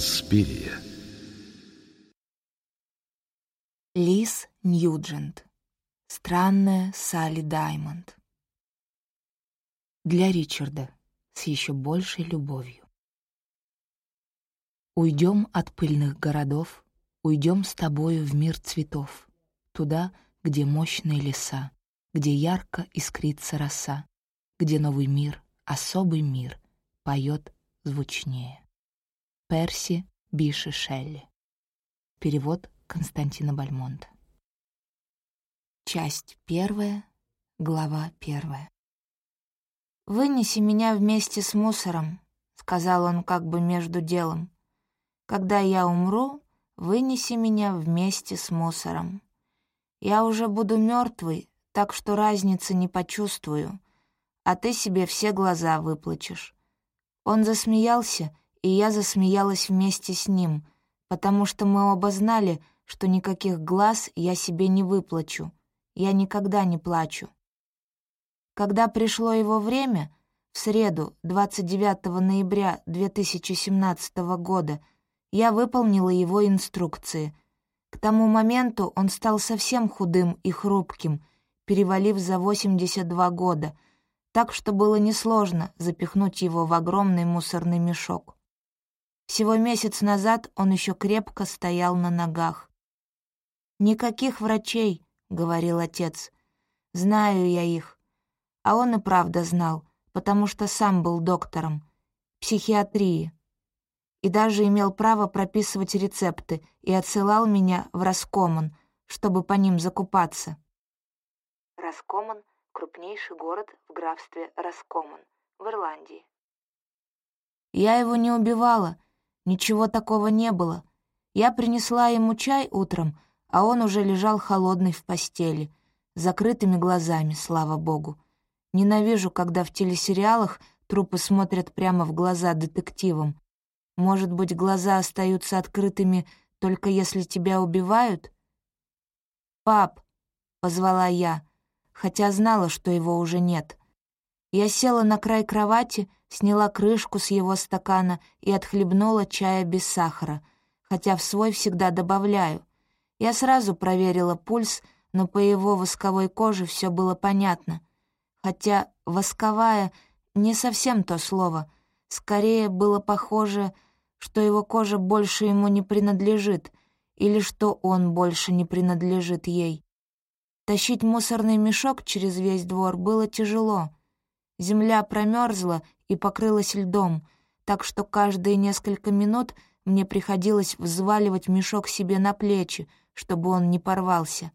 Инспирия. Лиз Ньюджент. Странная Салли Даймонд. Для Ричарда с еще большей любовью. Уйдем от пыльных городов, уйдем с тобою в мир цветов, туда, где мощные леса, где ярко искрится роса, где новый мир, особый мир, поет звучнее. Перси Биши Шелли. Перевод Константина Бальмонта. Часть 1, глава 1. «Вынеси меня вместе с мусором», — сказал он как бы между делом. «Когда я умру, вынеси меня вместе с мусором. Я уже буду мертвый, так что разницы не почувствую, а ты себе все глаза выплачешь». Он засмеялся, и я засмеялась вместе с ним, потому что мы оба знали, что никаких глаз я себе не выплачу. Я никогда не плачу. Когда пришло его время, в среду, 29 ноября 2017 года, я выполнила его инструкции. К тому моменту он стал совсем худым и хрупким, перевалив за 82 года, так что было несложно запихнуть его в огромный мусорный мешок. Всего месяц назад он еще крепко стоял на ногах. «Никаких врачей», — говорил отец. «Знаю я их». А он и правда знал, потому что сам был доктором психиатрии и даже имел право прописывать рецепты и отсылал меня в Раскоман, чтобы по ним закупаться. Раскоман — крупнейший город в графстве Раскоман в Ирландии. Я его не убивала, ничего такого не было. Я принесла ему чай утром, а он уже лежал холодный в постели, с закрытыми глазами, слава богу. Ненавижу, когда в телесериалах трупы смотрят прямо в глаза детективам. Может быть, глаза остаются открытыми только если тебя убивают? «Пап», — позвала я, хотя знала, что его уже нет. Я села на край кровати, сняла крышку с его стакана и отхлебнула чая без сахара, хотя в свой всегда добавляю. Я сразу проверила пульс, но по его восковой коже все было понятно. Хотя «восковая» — не совсем то слово. Скорее было похоже, что его кожа больше ему не принадлежит, или что он больше не принадлежит ей. Тащить мусорный мешок через весь двор было тяжело. Земля промерзла и покрылась льдом, так что каждые несколько минут мне приходилось взваливать мешок себе на плечи, чтобы он не порвался.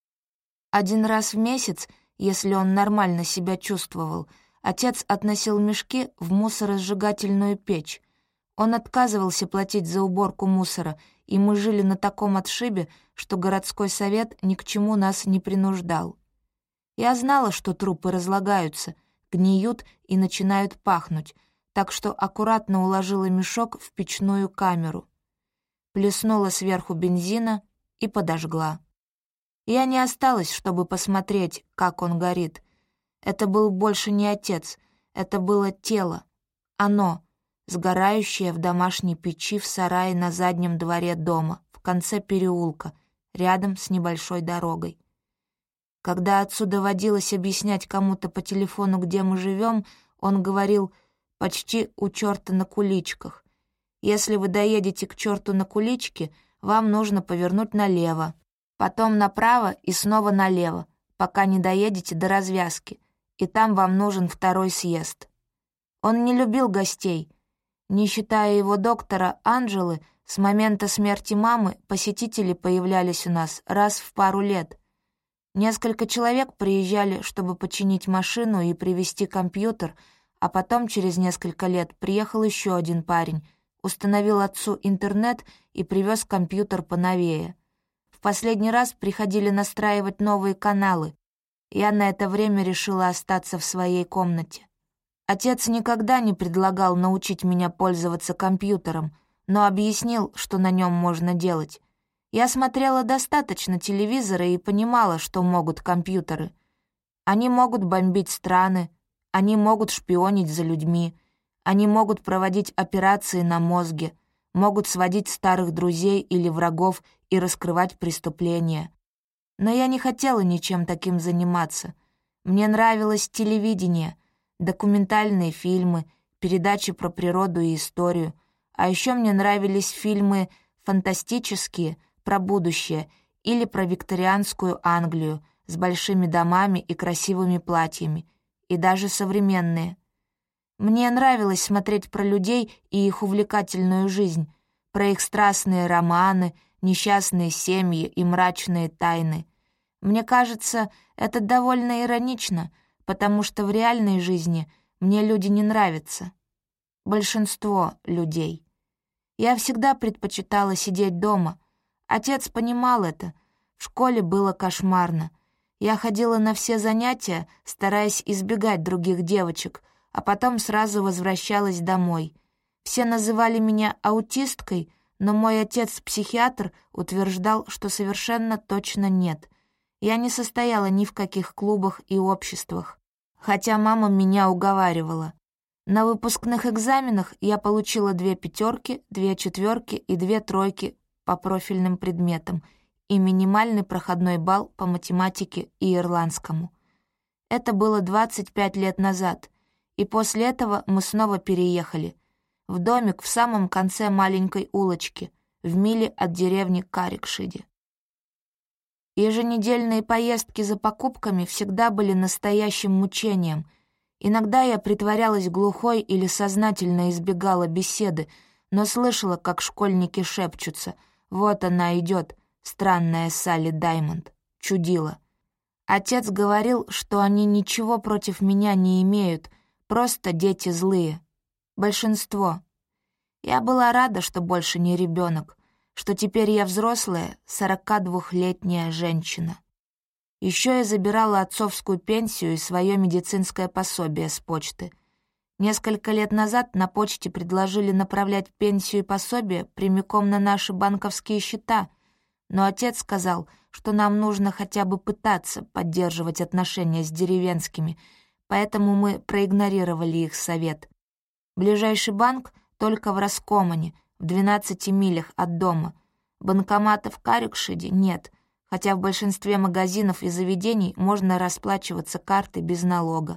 Один раз в месяц, если он нормально себя чувствовал, отец относил мешки в мусоросжигательную печь. Он отказывался платить за уборку мусора, и мы жили на таком отшибе, что городской совет ни к чему нас не принуждал. Я знала, что трупы разлагаются, гниют и начинают пахнуть, так что аккуратно уложила мешок в печную камеру, плеснула сверху бензина и подожгла. Я не осталась, чтобы посмотреть, как он горит. Это был больше не отец, это было тело. Оно, сгорающее в домашней печи в сарае на заднем дворе дома, в конце переулка, рядом с небольшой дорогой. Когда отцу доводилось объяснять кому-то по телефону, где мы живем, он говорил почти у черта на куличках. Если вы доедете к черту на куличке, вам нужно повернуть налево, потом направо и снова налево, пока не доедете до развязки, и там вам нужен второй съезд. Он не любил гостей. Не считая его доктора Анджелы, с момента смерти мамы посетители появлялись у нас раз в пару лет. Несколько человек приезжали, чтобы починить машину и привезти компьютер, а потом через несколько лет приехал еще один парень, установил отцу интернет и привез компьютер поновее. В последний раз приходили настраивать новые каналы. Я на это время решила остаться в своей комнате. Отец никогда не предлагал научить меня пользоваться компьютером, но объяснил, что на нем можно делать. Я смотрела достаточно телевизора и понимала, что могут компьютеры. Они могут бомбить страны, они могут шпионить за людьми, они могут проводить операции на мозге, могут сводить старых друзей или врагов и раскрывать преступления. Но я не хотела ничем таким заниматься. Мне нравилось телевидение, документальные фильмы, передачи про природу и историю. А еще мне нравились фильмы фантастические, про будущее или про викторианскую Англию с большими домами и красивыми платьями, и даже современные. Мне нравилось смотреть про людей и их увлекательную жизнь, про их страстные романы, несчастные семьи и мрачные тайны. Мне кажется, это довольно иронично, потому что в реальной жизни мне люди не нравятся. Большинство людей. Я всегда предпочитала сидеть дома. Отец понимал это. В школе было кошмарно. Я ходила на все занятия, стараясь избегать других девочек, а потом сразу возвращалась домой. Все называли меня аутисткой, но мой отец-психиатр утверждал, что совершенно точно нет. Я не состояла ни в каких клубах и обществах, хотя мама меня уговаривала. На выпускных экзаменах я получила 2 пятерки, 2 четверки и 2 тройки по профильным предметам и минимальный проходной балл по математике и ирландскому. Это было 25 лет назад, и после этого мы снова переехали в домик в самом конце маленькой улочки, в миле от деревни Карикшиди. Еженедельные поездки за покупками всегда были настоящим мучением. Иногда я притворялась глухой или сознательно избегала беседы, но слышала, как школьники шепчутся: «Вот она идет, странная Салли Даймонд, чудила». Отец говорил, что они ничего против меня не имеют, просто дети злые. Большинство. Я была рада, что больше не ребенок, что теперь я взрослая, 42-летняя женщина. Еще я забирала отцовскую пенсию и свое медицинское пособие с почты. Несколько лет назад на почте предложили направлять пенсию и пособие прямиком на наши банковские счета, но отец сказал, что нам нужно хотя бы пытаться поддерживать отношения с деревенскими, поэтому мы проигнорировали их совет. Ближайший банк только в Раскомане, в 12 милях от дома. Банкоматов в Карикшиде нет, хотя в большинстве магазинов и заведений можно расплачиваться картой без налога.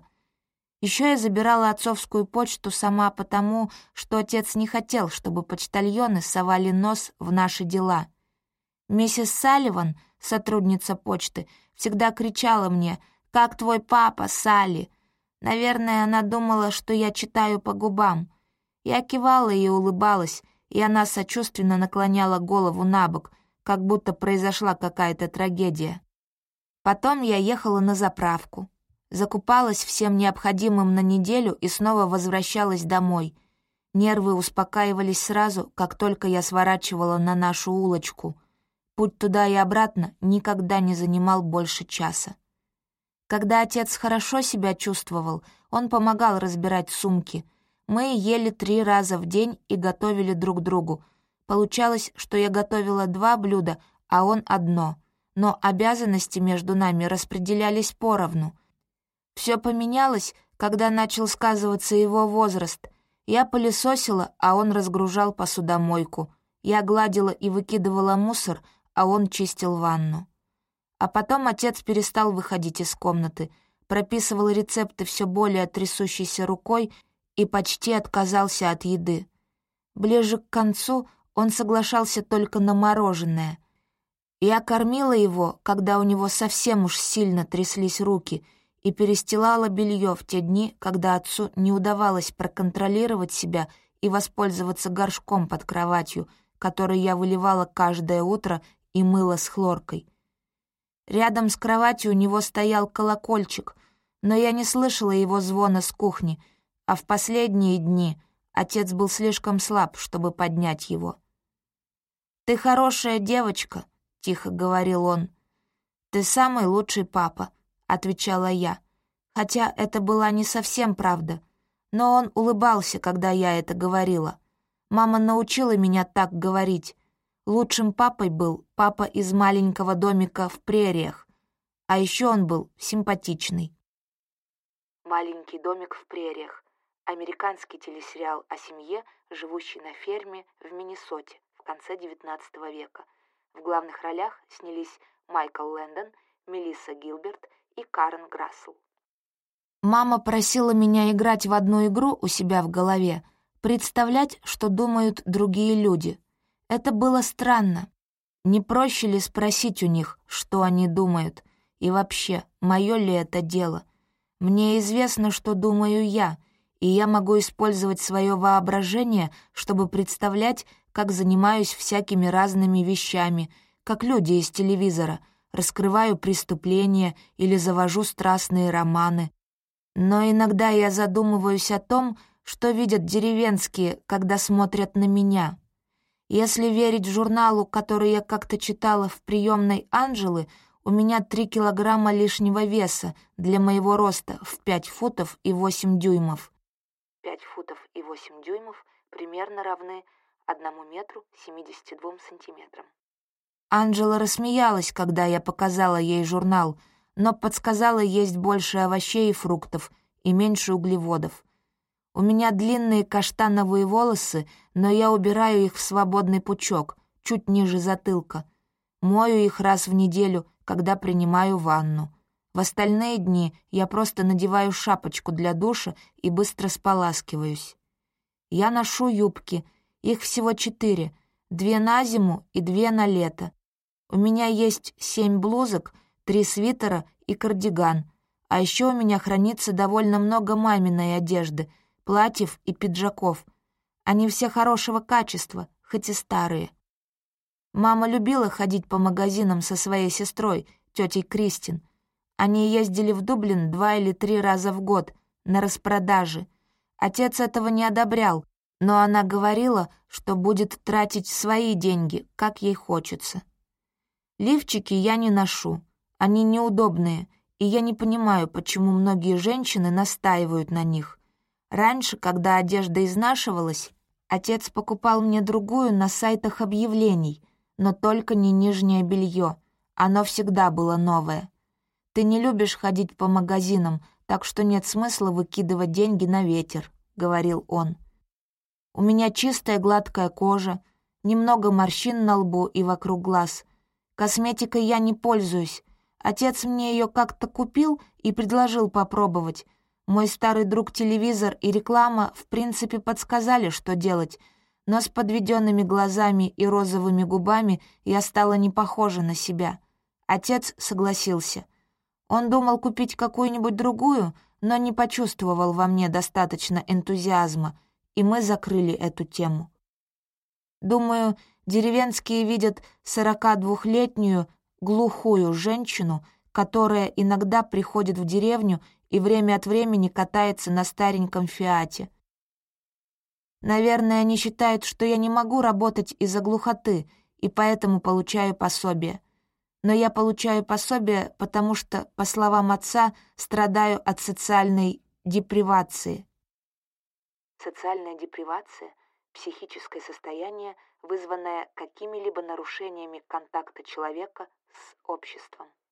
Еще я забирала отцовскую почту сама потому, что отец не хотел, чтобы почтальоны совали нос в наши дела. Миссис Салливан, сотрудница почты, всегда кричала мне: «Как твой папа, Салли?» Наверное, она думала, что я читаю по губам. Я кивала и улыбалась, и она сочувственно наклоняла голову набок, как будто произошла какая-то трагедия. Потом я ехала на заправку, закупалась всем необходимым на неделю и снова возвращалась домой. Нервы успокаивались сразу, как только я сворачивала на нашу улочку. Путь туда и обратно никогда не занимал больше часа. Когда отец хорошо себя чувствовал, он помогал разбирать сумки. Мы ели 3 раза в день и готовили друг другу. Получалось, что я готовила 2 блюда, а он 1, но обязанности между нами распределялись поровну. Все поменялось, когда начал сказываться его возраст. Я пылесосила, а он разгружал посудомойку. Я гладила и выкидывала мусор, а он чистил ванну. А потом отец перестал выходить из комнаты, прописывал рецепты все более трясущейся рукой и почти отказался от еды. Ближе к концу он соглашался только на мороженое. Я кормила его, когда у него совсем уж сильно тряслись руки, и перестилала белье в те дни, когда отцу не удавалось проконтролировать себя и воспользоваться горшком под кроватью, который я выливала каждое утро и мыла с хлоркой. Рядом с кроватью у него стоял колокольчик, но я не слышала его звона с кухни, а в последние дни отец был слишком слаб, чтобы поднять его. «Ты хорошая девочка», — тихо говорил он. «Ты самый лучший папа», — отвечала я, хотя это была не совсем правда, но он улыбался, когда я это говорила. Мама научила меня так говорить. Лучшим папой был папа из маленького домика в прериях, а еще он был симпатичный. Маленький домик в прериях. Американский телесериал о семье, живущей на ферме в Миннесоте в конце XIX века. В главных ролях снялись Майкл Лэндон, Мелисса Гилберт и Карен Грассел. Мама просила меня играть в одну игру у себя в голове, представлять, что думают другие люди. Это было странно. Не проще ли спросить у них, что они думают? И вообще, мое ли это дело? Мне известно, что думаю я, и я могу использовать свое воображение, чтобы представлять, как занимаюсь всякими разными вещами, как люди из телевизора, раскрываю преступления или завожу страстные романы. Но иногда я задумываюсь о том, что видят деревенские, когда смотрят на меня. Если верить журналу, который я как-то читала в приемной Анжелы, у меня 3 килограмма лишнего веса для моего роста в 5 футов и 8 дюймов. 5 футов и 8 дюймов примерно равны 1 метру 72 сантиметрам. Анжела рассмеялась, когда я показала ей журнал, но подсказала есть больше овощей и фруктов и меньше углеводов. У меня длинные каштановые волосы, но я убираю их в свободный пучок, чуть ниже затылка. Мою их раз в неделю, когда принимаю ванну. В остальные дни я просто надеваю шапочку для душа и быстро споласкиваюсь. Я ношу юбки, их всего 4, 2 на зиму и 2 на лето. У меня есть 7 блузок, 3 свитера и кардиган, а еще у меня хранится довольно много маминой одежды, платьев и пиджаков. Они все хорошего качества, хоть и старые. Мама любила ходить по магазинам со своей сестрой, тетей Кристин. Они ездили в Дублин 2 или 3 раза в год на распродажи. Отец этого не одобрял, но она говорила, что будет тратить свои деньги, как ей хочется. Лифчики я не ношу, они неудобные, и я не понимаю, почему многие женщины настаивают на них. Раньше, когда одежда изнашивалась, отец покупал мне другую на сайтах объявлений, но только не нижнее белье, оно всегда было новое. Ты не любишь ходить по магазинам, так что нет смысла выкидывать деньги на ветер, — говорил он. У меня чистая гладкая кожа, немного морщин на лбу и вокруг глаз. Косметикой я не пользуюсь. Отец мне ее как-то купил и предложил попробовать. Мой старый друг телевизор и реклама в принципе подсказали, что делать, но с подведенными глазами и розовыми губами я стала не похожа на себя. Отец согласился. Он думал купить какую-нибудь другую, но не почувствовал во мне достаточно энтузиазма, и мы закрыли эту тему. Думаю, деревенские видят 42-летнюю глухую женщину, которая иногда приходит в деревню и время от времени катается на стареньком «Фиате». Наверное, они считают, что я не могу работать из-за глухоты, и поэтому получаю пособие. Но я получаю пособие, потому что, по словам отца, страдаю от социальной депривации. Социальная депривация — психическое состояние, вызванное какими-либо нарушениями контакта человека с обществом.